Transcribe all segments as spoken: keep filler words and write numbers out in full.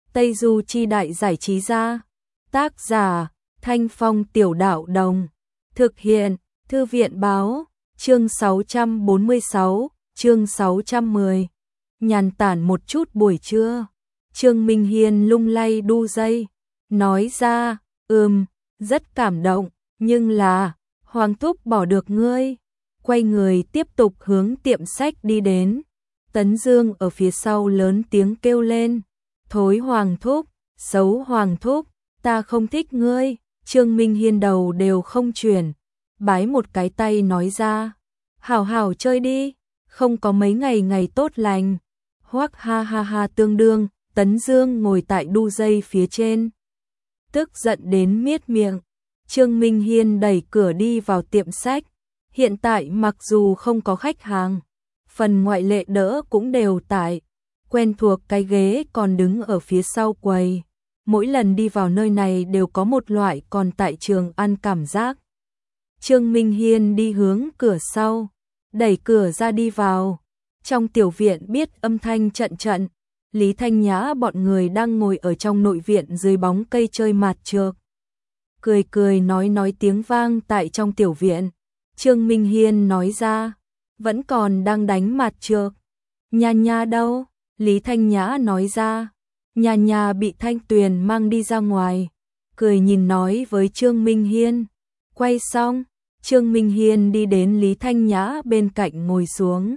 Tây Du Chi Đại Giải Trí Gia. Tác giả Thanh Phong Tiểu Đạo Đồng. Thực hiện Thư viện Báo. Chương sáu trăm bốn mươi sáu, chương sáu trăm mười. Nhàn tản một chút buổi trưa. Trương Minh Hiên lung lay đu dây, nói ra, ừm, rất cảm động, nhưng là, Hoàng Thúc bỏ được ngươi. Quay người tiếp tục hướng tiệm sách đi đến. Tấn Dương ở phía sau lớn tiếng kêu lên, thối Hoàng Thúc, xấu Hoàng Thúc, ta không thích ngươi. Trương Minh Hiên đầu đều không chuyển, bái một cái tay nói ra, hảo hảo chơi đi, không có mấy ngày ngày tốt lành. Hoắc ha ha ha tương đương, Tấn Dương ngồi tại đu dây phía trên, tức giận đến miết miệng. Trương Minh Hiên đẩy cửa đi vào tiệm sách. Hiện tại mặc dù không có khách hàng, phần ngoại lệ đỡ cũng đều tại, quen thuộc cái ghế còn đứng ở phía sau quầy. Mỗi lần đi vào nơi này đều có một loại còn tại trường ăn cảm giác. Trương Minh Hiên đi hướng cửa sau, đẩy cửa ra đi vào. Trong tiểu viện biết âm thanh trận trận, Lý Thanh Nhã bọn người đang ngồi ở trong nội viện dưới bóng cây chơi mạt trược. Cười cười nói nói tiếng vang tại trong tiểu viện. Trương Minh Hiên nói ra, vẫn còn đang đánh mạt trược. Nha nha đâu? Lý Thanh Nhã nói ra, nha nha bị Thanh Tuyền mang đi ra ngoài. Cười nhìn nói với Trương Minh Hiên. Quay xong, Trương Minh Hiên đi đến Lý Thanh Nhã bên cạnh ngồi xuống.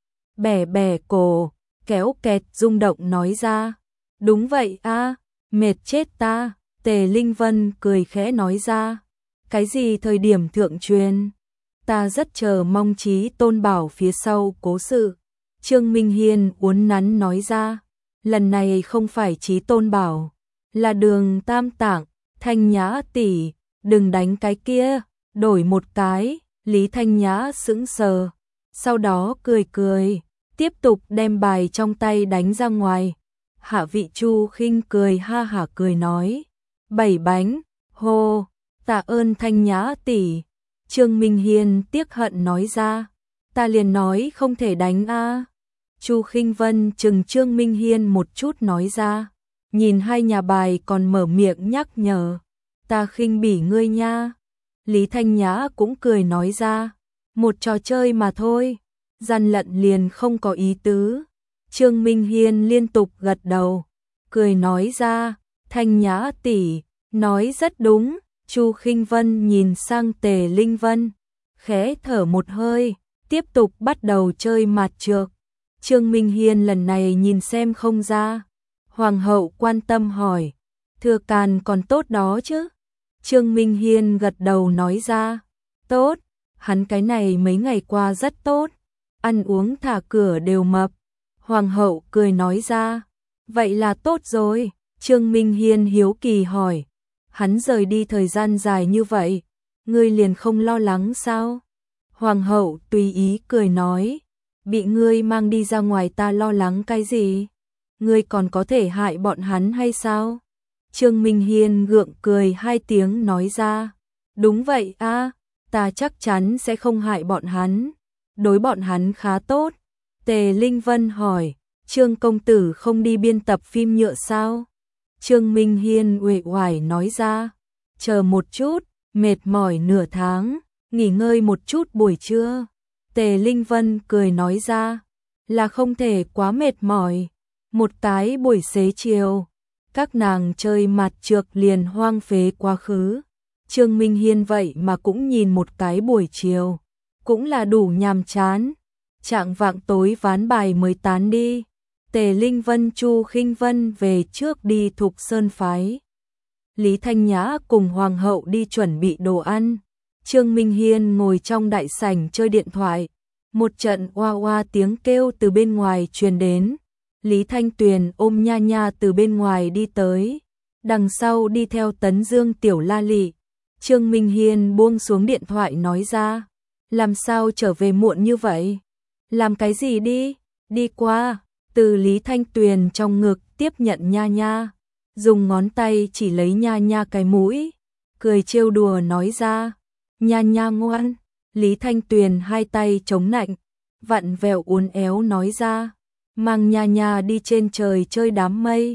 Bẻ bẻ cổ, kéo kẹt rung động nói ra, đúng vậy a, mệt chết ta. Tề Linh Vân cười khẽ nói ra, cái gì thời điểm thượng truyền? Ta rất chờ mong Chí Tôn Bảo phía sau cố sự. Trương Minh Hiên uốn nắn nói ra, lần này không phải Chí Tôn Bảo, là Đường Tam Tạng. Thanh Nhã tỷ, đừng đánh cái kia, đổi một cái. Lý Thanh Nhã sững sờ, sau đó cười cười, tiếp tục đem bài trong tay đánh ra ngoài. Hạ Vị Chu khinh cười ha hả cười nói, bảy bánh, hô, tạ ơn Thanh Nhã tỷ. Trương Minh Hiên tiếc hận nói ra, ta liền nói không thể đánh a. Chu Khinh Vân chừng Trương Minh Hiên một chút nói ra, nhìn hai nhà bài còn mở miệng nhắc nhở, ta khinh bỉ ngươi nha. Lý Thanh Nhã cũng cười nói ra, một trò chơi mà thôi, gian lận liền không có ý tứ. Trương Minh Hiên liên tục gật đầu, cười nói ra, Thanh Nhã tỷ nói rất đúng. Chu Khinh Vân nhìn sang Tề Linh Vân, khẽ thở một hơi, tiếp tục bắt đầu chơi mạt trược. Trương Minh Hiên lần này nhìn xem không ra. Hoàng hậu quan tâm hỏi, Thừa Càn còn tốt đó chứ? Trương Minh Hiên gật đầu nói ra, tốt, hắn cái này mấy ngày qua rất tốt, ăn uống thả cửa đều mập. Hoàng hậu cười nói ra, vậy là tốt rồi. Trương Minh Hiên hiếu kỳ hỏi, hắn rời đi thời gian dài như vậy, ngươi liền không lo lắng sao? Hoàng hậu tùy ý cười nói, bị ngươi mang đi ra ngoài ta lo lắng cái gì? Ngươi còn có thể hại bọn hắn hay sao? Trương Minh Hiên gượng cười hai tiếng nói ra, đúng vậy a, ta chắc chắn sẽ không hại bọn hắn, đối bọn hắn khá tốt. Tề Linh Vân hỏi, Trương công tử không đi biên tập phim nhựa sao? Trương Minh Hiên uể oải nói ra, chờ một chút, mệt mỏi nửa tháng, nghỉ ngơi một chút buổi trưa. Tề Linh Vân cười nói ra, là không thể quá mệt mỏi. Một cái buổi xế chiều, các nàng chơi mạt trược liền hoang phế quá khứ. Trương Minh Hiên vậy mà cũng nhìn một cái buổi chiều, cũng là đủ nhàm chán. Chạng vạng tối ván bài mới tán đi. Tề Linh Vân Chu Khinh Vân về trước đi Thục Sơn phái. Lý Thanh Nhã cùng Hoàng hậu đi chuẩn bị đồ ăn. Trương Minh Hiên ngồi trong đại sảnh chơi điện thoại. Một trận oa oa tiếng kêu từ bên ngoài truyền đến. Lý Thanh Tuyền ôm nha nha từ bên ngoài đi tới. Đằng sau đi theo Tấn Dương Tiểu La Lị. Trương Minh Hiên buông xuống điện thoại nói ra, làm sao trở về muộn như vậy? Làm cái gì đi? Đi qua. Từ Lý Thanh Tuyền trong ngực tiếp nhận nha nha, dùng ngón tay chỉ lấy nha nha cái mũi, cười trêu đùa nói ra, nha nha ngoan. Lý Thanh Tuyền hai tay chống nạnh, vặn vẹo uốn éo nói ra, mang nha nha đi trên trời chơi đám mây.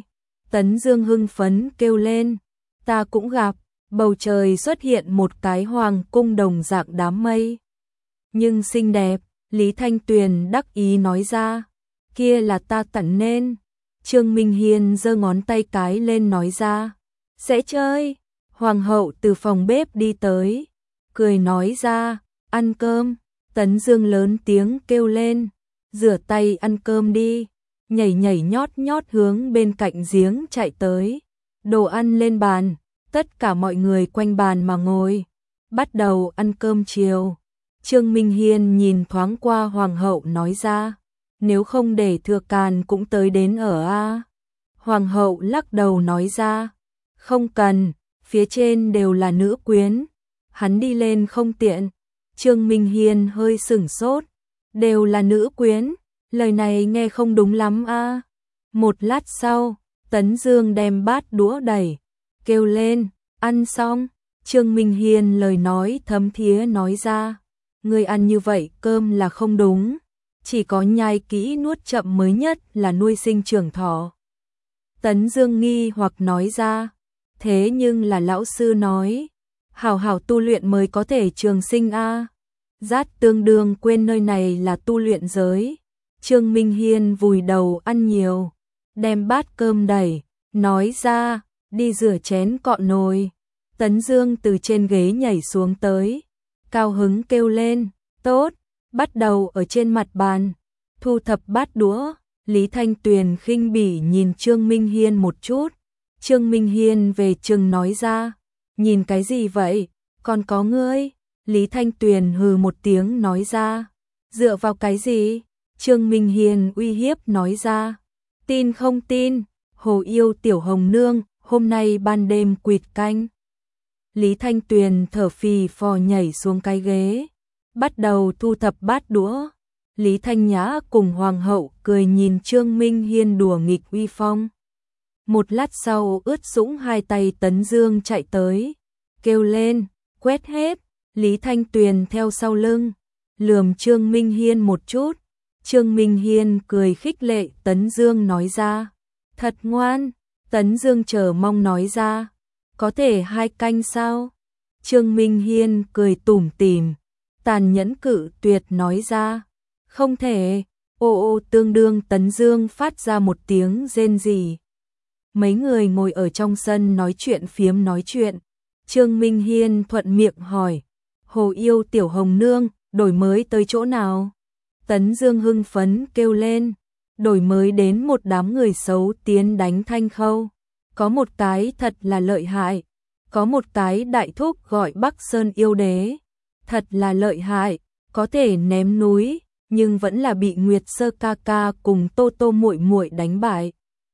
Tấn Dương hưng phấn kêu lên, ta cũng gặp. Bầu trời xuất hiện một cái hoàng cung đồng dạng đám mây. Nhưng xinh đẹp, Lý Thanh Tuyền đắc ý nói ra, kia là ta tận nên. Trương Minh Hiên giơ ngón tay cái lên nói ra, sẽ chơi. Hoàng hậu từ phòng bếp đi tới, cười nói ra, ăn cơm. Tấn Dương lớn tiếng kêu lên, rửa tay ăn cơm đi. Nhảy nhảy nhót nhót hướng bên cạnh giếng chạy tới. Đồ ăn lên bàn, tất cả mọi người quanh bàn mà ngồi, bắt đầu ăn cơm chiều. Trương Minh Hiên nhìn thoáng qua hoàng hậu nói ra, nếu không để Thừa Càn cũng tới đến ở a. Hoàng hậu lắc đầu nói ra, không cần, phía trên đều là nữ quyến, hắn đi lên không tiện. Trương Minh Hiên hơi sửng sốt, đều là nữ quyến, lời này nghe không đúng lắm a. Một lát sau, Tấn Dương đem bát đũa đẩy, kêu lên, ăn xong. Trương Minh Hiên lời nói thấm thía nói ra, người ăn như vậy cơm là không đúng, chỉ có nhai kỹ nuốt chậm mới nhất là nuôi sinh trưởng thọ. Tấn Dương nghi hoặc nói ra, thế nhưng là lão sư nói, hảo hảo tu luyện mới có thể trường sinh a. Rát tương đương quên nơi này là tu luyện giới. Trương Minh Hiên vùi đầu ăn nhiều, đem bát cơm đẩy, nói ra, đi rửa chén cọ nồi. Tấn Dương từ trên ghế nhảy xuống tới, cao hứng kêu lên, tốt, bắt đầu ở trên mặt bàn, thu thập bát đũa. Lý Thanh Tuyền khinh bỉ nhìn Trương Minh Hiên một chút. Trương Minh Hiên về chừng nói ra, nhìn cái gì vậy, còn có ngươi. Lý Thanh Tuyền hừ một tiếng nói ra, dựa vào cái gì? Trương Minh Hiên uy hiếp nói ra, tin không tin, hồ yêu tiểu hồng nương, hôm nay ban đêm quỵt canh. Lý Thanh Tuyền thở phì phò nhảy xuống cái ghế, bắt đầu thu thập bát đũa. Lý Thanh Nhã cùng hoàng hậu cười nhìn Trương Minh Hiên đùa nghịch uy phong. Một lát sau ướt sũng hai tay Tấn Dương chạy tới, kêu lên, quét hết. Lý Thanh Tuyền theo sau lưng, lườm Trương Minh Hiên một chút. Trương Minh Hiên cười khích lệ Tấn Dương nói ra, thật ngoan. Tấn Dương chờ mong nói ra, có thể hai canh sao? Trương Minh Hiên cười tủm tỉm, tàn nhẫn cự tuyệt nói ra, không thể. Ô ô tương đương Tấn Dương phát ra một tiếng rên rỉ. Mấy người ngồi ở trong sân nói chuyện phiếm nói chuyện. Trương Minh Hiên thuận miệng hỏi, hồ yêu tiểu hồng nương, đổi mới tới chỗ nào? Tấn Dương hưng phấn kêu lên, đổi mới đến một đám người xấu tiến đánh Thanh Khâu. Có một cái thật là lợi hại, có một cái đại thúc gọi Bắc Sơn yêu đế, thật là lợi hại, có thể ném núi, nhưng vẫn là bị Nguyệt Sơ ca ca cùng Tô Tô muội muội đánh bại.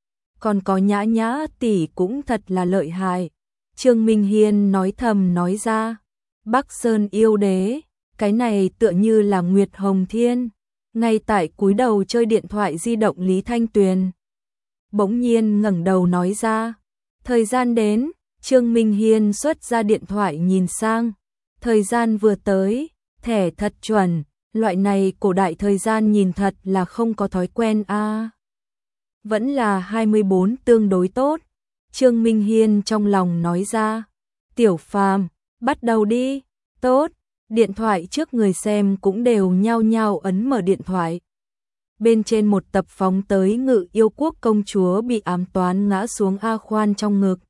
Còn có Nhã Nhã tỷ cũng thật là lợi hại. Trương Minh Hiên nói thầm nói ra, Bắc Sơn yêu đế, cái này tựa như là Nguyệt Hồng Thiên. Ngay tại cúi đầu chơi điện thoại di động Lý Thanh Tuyền bỗng nhiên ngẩng đầu nói ra, thời gian đến. Trương Minh Hiên xuất ra điện thoại nhìn sang, thời gian vừa tới, thẻ thật chuẩn, loại này cổ đại thời gian nhìn thật là không có thói quen a. À, vẫn là hai mươi bốn tương đối tốt. Trương Minh Hiên trong lòng nói ra, Tiểu Phàm, bắt đầu đi. Tốt. Điện thoại trước người xem cũng đều nhao nhao ấn mở điện thoại. Bên trên một tập phóng tới Ngự Yêu Quốc công chúa bị ám toán ngã xuống A Khoan trong ngực.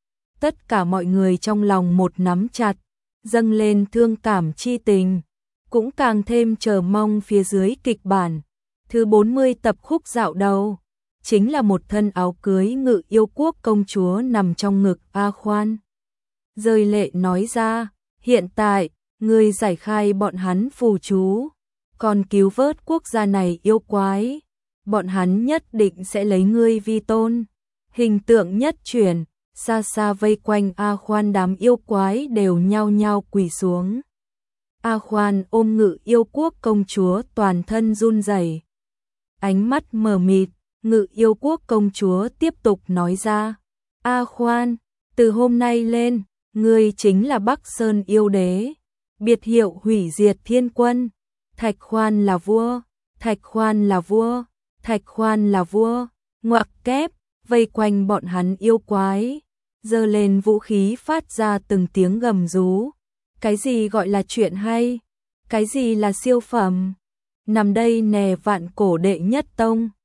Tất cả mọi người trong lòng một nắm chặt, dâng lên thương cảm chi tình, cũng càng thêm chờ mong phía dưới kịch bản. Thứ bốn mươi tập khúc dạo đầu, chính là một thân áo cưới Ngự Yêu Quốc công chúa nằm trong ngực A Khoan. Rơi lệ nói ra, hiện tại, ngươi giải khai bọn hắn phù chú, còn cứu vớt quốc gia này yêu quái, bọn hắn nhất định sẽ lấy ngươi vi tôn. Hình tượng nhất chuyển, xa xa vây quanh A Khoan đám yêu quái đều nhao nhao quỳ xuống. A Khoan ôm Ngự Yêu Quốc công chúa toàn thân run rẩy, ánh mắt mờ mịt. Ngự Yêu Quốc công chúa tiếp tục nói ra, A Khoan, từ hôm nay lên, ngươi chính là Bắc Sơn yêu đế, biệt hiệu hủy diệt thiên quân. Thạch Khoan là vua, Thạch Khoan là vua, Thạch Khoan là vua. Ngoặc kép, vây quanh bọn hắn yêu quái, giơ lên vũ khí phát ra từng tiếng gầm rú. Cái gì gọi là chuyện hay? Cái gì là siêu phẩm? Nằm đây nè vạn cổ đệ nhất tông.